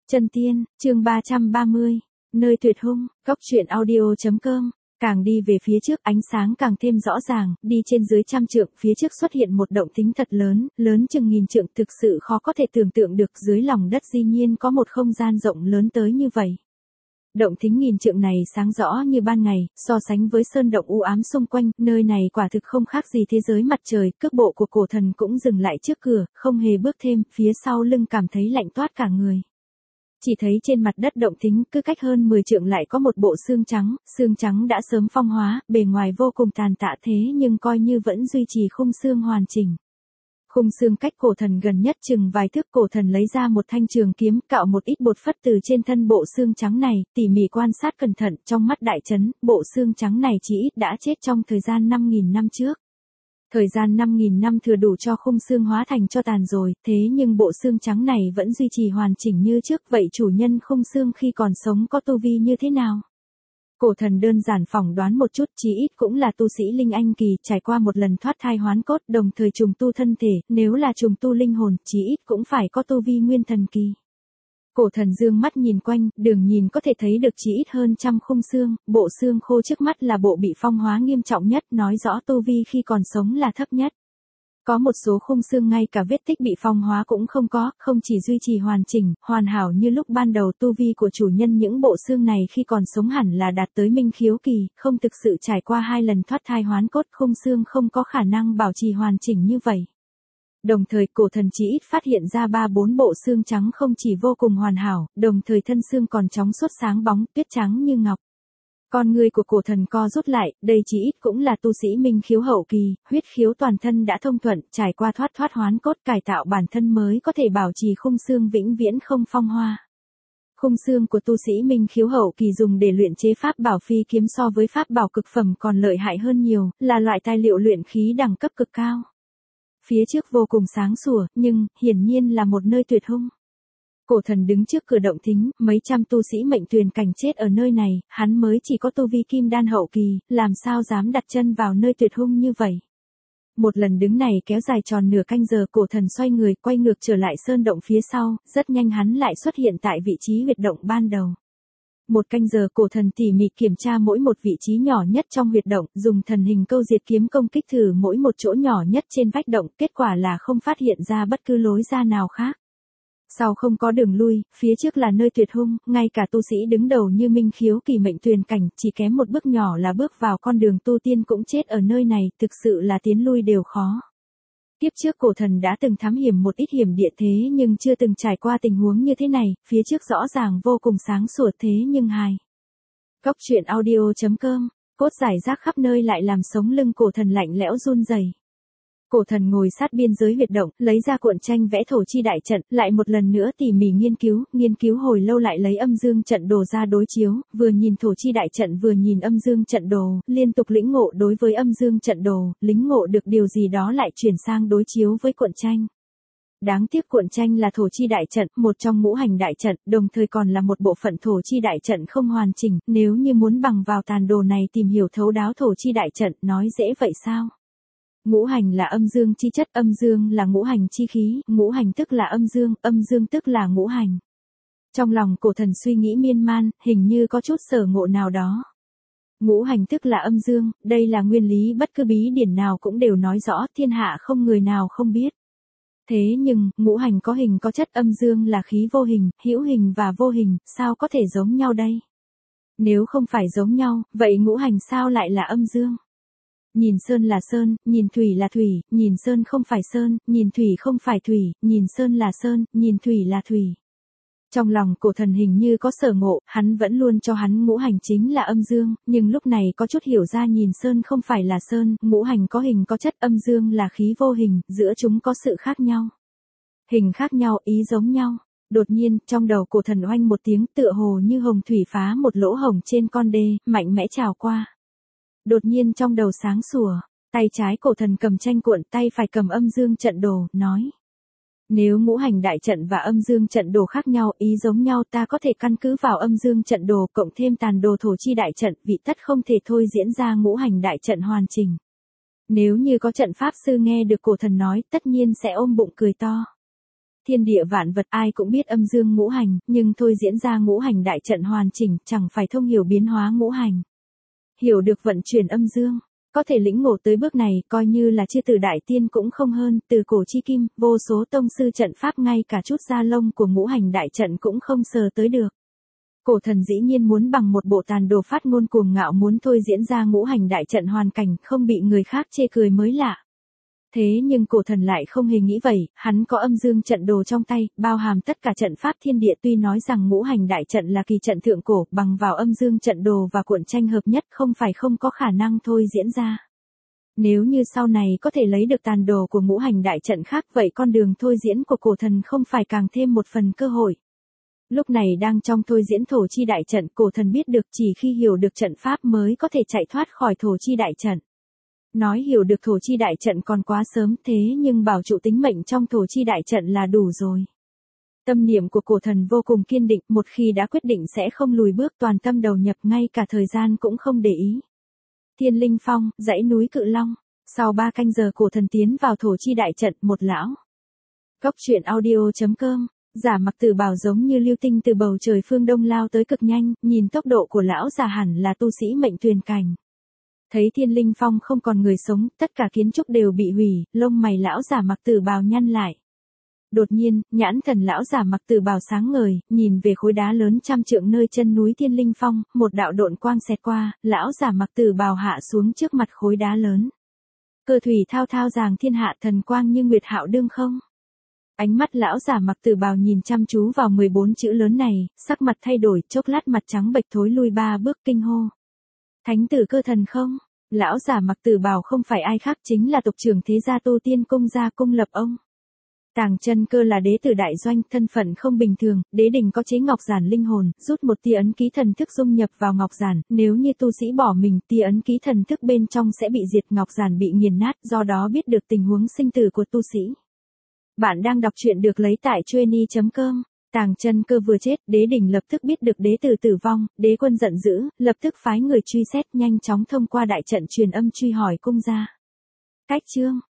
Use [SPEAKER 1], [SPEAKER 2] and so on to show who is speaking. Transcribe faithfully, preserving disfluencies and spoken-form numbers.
[SPEAKER 1] Chân tiên, chương ba trăm ba mươi, nơi tuyệt hung, góc truyện audio.com. Càng đi về phía trước ánh sáng càng thêm rõ ràng, đi trên dưới trăm trượng, phía trước xuất hiện một động tính thật lớn, lớn chừng nghìn trượng, thực sự khó có thể tưởng tượng được dưới lòng đất dĩ nhiên có một không gian rộng lớn tới như vậy. Động tính nghìn trượng này sáng rõ như ban ngày, so sánh với sơn động u ám xung quanh, nơi này quả thực không khác gì thế giới mặt trời, cước bộ của cổ thần cũng dừng lại trước cửa, không hề bước thêm, phía sau lưng cảm thấy lạnh toát cả người. Chỉ thấy trên mặt đất động tính cứ cách hơn mười trượng lại có một bộ xương trắng, xương trắng đã sớm phong hóa, bề ngoài vô cùng tàn tạ thế nhưng coi như vẫn duy trì khung xương hoàn chỉnh. Khung xương cách cổ thần gần nhất chừng vài thước, cổ thần lấy ra một thanh trường kiếm, cạo một ít bột phất từ trên thân bộ xương trắng này, tỉ mỉ quan sát cẩn thận, trong mắt đại chấn, bộ xương trắng này chỉ ít đã chết trong thời gian năm nghìn năm trước. Thời gian năm nghìn năm thừa đủ cho khung xương hóa thành cho tàn rồi, thế nhưng bộ xương trắng này vẫn duy trì hoàn chỉnh như trước, vậy chủ nhân khung xương khi còn sống có tu vi như thế nào? Cổ thần đơn giản phỏng đoán một chút, chí ít cũng là tu sĩ linh anh kỳ, trải qua một lần thoát thai hoán cốt, đồng thời trùng tu thân thể, nếu là trùng tu linh hồn, chí ít cũng phải có tu vi nguyên thần kỳ. Cổ thần dương mắt nhìn quanh, đường nhìn có thể thấy được chỉ ít hơn trăm khung xương, bộ xương khô trước mắt là bộ bị phong hóa nghiêm trọng nhất, nói rõ tu vi khi còn sống là thấp nhất. Có một số khung xương ngay cả vết tích bị phong hóa cũng không có, không chỉ duy trì hoàn chỉnh, hoàn hảo như lúc ban đầu, tu vi của chủ nhân những bộ xương này khi còn sống hẳn là đạt tới minh khiếu kỳ, không thực sự trải qua hai lần thoát thai hoán cốt, khung xương không có khả năng bảo trì hoàn chỉnh như vậy. Đồng thời cổ thần chỉ ít phát hiện ra ba bốn bộ xương trắng không chỉ vô cùng hoàn hảo, đồng thời thân xương còn trong suốt sáng bóng, tuyết trắng như ngọc. Con người của cổ thần co rút lại, đây chỉ ít cũng là tu sĩ minh khiếu hậu kỳ, huyết khiếu toàn thân đã thông thuận, trải qua thoát thoát hoán cốt cải tạo bản thân mới có thể bảo trì khung xương vĩnh viễn không phong hoa. Khung xương của tu sĩ minh khiếu hậu kỳ dùng để luyện chế pháp bảo phi kiếm so với pháp bảo cực phẩm còn lợi hại hơn nhiều, là loại tài liệu luyện khí đẳng cấp cực cao. Phía trước vô cùng sáng sủa, nhưng, hiển nhiên là một nơi tuyệt hung. Cổ thần đứng trước cửa động thính, mấy trăm tu sĩ mệnh tuyền cảnh chết ở nơi này, hắn mới chỉ có tu vi kim đan hậu kỳ, làm sao dám đặt chân vào nơi tuyệt hung như vậy. Một lần đứng này kéo dài tròn nửa canh giờ, cổ thần xoay người, quay ngược trở lại sơn động phía sau, rất nhanh hắn lại xuất hiện tại vị trí huyệt động ban đầu. Một canh giờ cổ thần tỉ mỉ kiểm tra mỗi một vị trí nhỏ nhất trong huyệt động, dùng thần hình câu diệt kiếm công kích thử mỗi một chỗ nhỏ nhất trên vách động, kết quả là không phát hiện ra bất cứ lối ra nào khác. Sau không có đường lui, phía trước là nơi tuyệt hung, ngay cả tu sĩ đứng đầu như minh khiếu kỳ mệnh tuyền cảnh, chỉ kém một bước nhỏ là bước vào con đường tu tiên cũng chết ở nơi này, thực sự là tiến lui đều khó. Tiếp trước cổ thần đã từng thám hiểm một ít hiểm địa thế nhưng chưa từng trải qua tình huống như thế này, phía trước rõ ràng vô cùng sáng sủa thế nhưng hài. Góc truyện audio.com, cốt giải rác khắp nơi lại làm sống lưng cổ thần lạnh lẽo run rẩy. Cổ thần ngồi sát biên giới huyệt động, lấy ra cuộn tranh vẽ thổ chi đại trận, lại một lần nữa tỉ mỉ nghiên cứu, nghiên cứu hồi lâu lại lấy âm dương trận đồ ra đối chiếu, vừa nhìn thổ chi đại trận vừa nhìn âm dương trận đồ, liên tục lĩnh ngộ đối với âm dương trận đồ, lĩnh ngộ được điều gì đó lại chuyển sang đối chiếu với cuộn tranh. Đáng tiếc cuộn tranh là thổ chi đại trận, một trong ngũ hành đại trận, đồng thời còn là một bộ phận thổ chi đại trận không hoàn chỉnh, nếu như muốn bằng vào tàn đồ này tìm hiểu thấu đáo thổ chi đại trận, nói dễ vậy sao? Ngũ hành là âm dương chi chất, âm dương là ngũ hành chi khí, ngũ hành tức là âm dương, âm dương tức là ngũ hành. Trong lòng cổ thần suy nghĩ miên man, hình như có chút sở ngộ nào đó. Ngũ hành tức là âm dương, đây là nguyên lý bất cứ bí điển nào cũng đều nói rõ, thiên hạ không người nào không biết. Thế nhưng, ngũ hành có hình có chất, âm dương là khí vô hình, hữu hình và vô hình, sao có thể giống nhau đây? Nếu không phải giống nhau, vậy ngũ hành sao lại là âm dương? Nhìn sơn là sơn, nhìn thủy là thủy, nhìn sơn không phải sơn, nhìn thủy không phải thủy, nhìn sơn là sơn, nhìn thủy là thủy. Trong lòng cổ thần hình như có sở ngộ, hắn vẫn luôn cho hắn ngũ hành chính là âm dương, nhưng lúc này có chút hiểu ra nhìn sơn không phải là sơn, ngũ hành có hình có chất, âm dương là khí vô hình, giữa chúng có sự khác nhau. Hình khác nhau, ý giống nhau. Đột nhiên, trong đầu cổ thần oanh một tiếng tựa hồ như hồng thủy phá một lỗ hồng trên con đê, mạnh mẽ trào qua. Đột nhiên trong đầu sáng sủa, tay trái cổ thần cầm tranh cuộn, tay phải cầm âm dương trận đồ, nói. Nếu ngũ hành đại trận và âm dương trận đồ khác nhau, ý giống nhau, ta có thể căn cứ vào âm dương trận đồ cộng thêm tàn đồ thổ chi đại trận, vị tất không thể thôi diễn ra ngũ hành đại trận hoàn chỉnh. Nếu như có trận pháp sư nghe được cổ thần nói, tất nhiên sẽ ôm bụng cười to. Thiên địa vạn vật ai cũng biết âm dương ngũ hành, nhưng thôi diễn ra ngũ hành đại trận hoàn chỉnh, chẳng phải thông hiểu biến hóa ngũ hành. Hiểu được vận chuyển âm dương, có thể lĩnh ngộ tới bước này, coi như là chưa từ đại tiên cũng không hơn, từ cổ chi kim, vô số tông sư trận pháp ngay cả chút da lông của ngũ hành đại trận cũng không sờ tới được. Cổ thần dĩ nhiên muốn bằng một bộ tàn đồ phát ngôn cuồng ngạo muốn thôi diễn ra ngũ hành đại trận hoàn cảnh, không bị người khác chê cười mới lạ. Thế nhưng cổ thần lại không hề nghĩ vậy, hắn có âm dương trận đồ trong tay, bao hàm tất cả trận pháp thiên địa, tuy nói rằng ngũ hành đại trận là kỳ trận thượng cổ, bằng vào âm dương trận đồ và cuộn tranh hợp nhất không phải không có khả năng thôi diễn ra. Nếu như sau này có thể lấy được tàn đồ của ngũ hành đại trận khác, vậy con đường thôi diễn của cổ thần không phải càng thêm một phần cơ hội. Lúc này đang trong thôi diễn thổ chi đại trận, cổ thần biết được chỉ khi hiểu được trận pháp mới có thể chạy thoát khỏi thổ chi đại trận. Nói hiểu được thổ chi đại trận còn quá sớm, thế nhưng bảo trụ tính mệnh trong thổ chi đại trận là đủ rồi. Tâm niệm của cổ thần vô cùng kiên định, một khi đã quyết định sẽ không lùi bước, toàn tâm đầu nhập, ngay cả thời gian cũng không để ý. Thiên Linh Phong, dãy núi Cự Long. Sau ba canh giờ cổ thần tiến vào thổ chi đại trận, một lão. Góc truyện audio chấm com. Giả Mặc Tử Bảo giống như lưu tinh từ bầu trời phương đông lao tới cực nhanh, nhìn tốc độ của lão già hẳn là tu sĩ mệnh tuyền cảnh. Thấy Thiên Linh Phong không còn người sống, tất cả kiến trúc đều bị hủy, lông mày lão Giả Mặc Tử Bảo nhăn lại. Đột nhiên, nhãn thần lão Giả Mặc Tử Bảo sáng ngời, nhìn về khối đá lớn trăm trượng nơi chân núi Thiên Linh Phong, một đạo độn quang xẹt qua, lão Giả Mặc Tử Bảo hạ xuống trước mặt khối đá lớn. Cơ thủy thao thao giàng thiên hạ, thần quang như nguyệt hạo đương không. Ánh mắt lão Giả Mặc Tử Bảo nhìn chăm chú vào mười bốn chữ lớn này, sắc mặt thay đổi, chốc lát mặt trắng bệch thối lui ba bước kinh hô. Thánh tử Cơ Thần không? Lão Giả Mặc Tử Bảo không phải ai khác, chính là tộc trưởng thế gia Tu Tiên Cung gia Cung Lập ông. Tàng Chân Cơ là đế tử đại doanh, thân phận không bình thường, đế đình có chế ngọc giản linh hồn, rút một tia ấn ký thần thức dung nhập vào ngọc giản, nếu như tu sĩ bỏ mình, tia ấn ký thần thức bên trong sẽ bị diệt, ngọc giản bị nghiền nát, do đó biết được tình huống sinh tử của tu sĩ. Bạn đang đọc truyện được lấy tại chueny chấm com. Tàng Chân Cơ vừa chết, đế đình lập tức biết được đế tử tử vong, đế quân giận dữ, lập tức phái người truy xét, nhanh chóng thông qua đại trận truyền âm truy hỏi cung gia. Cách chương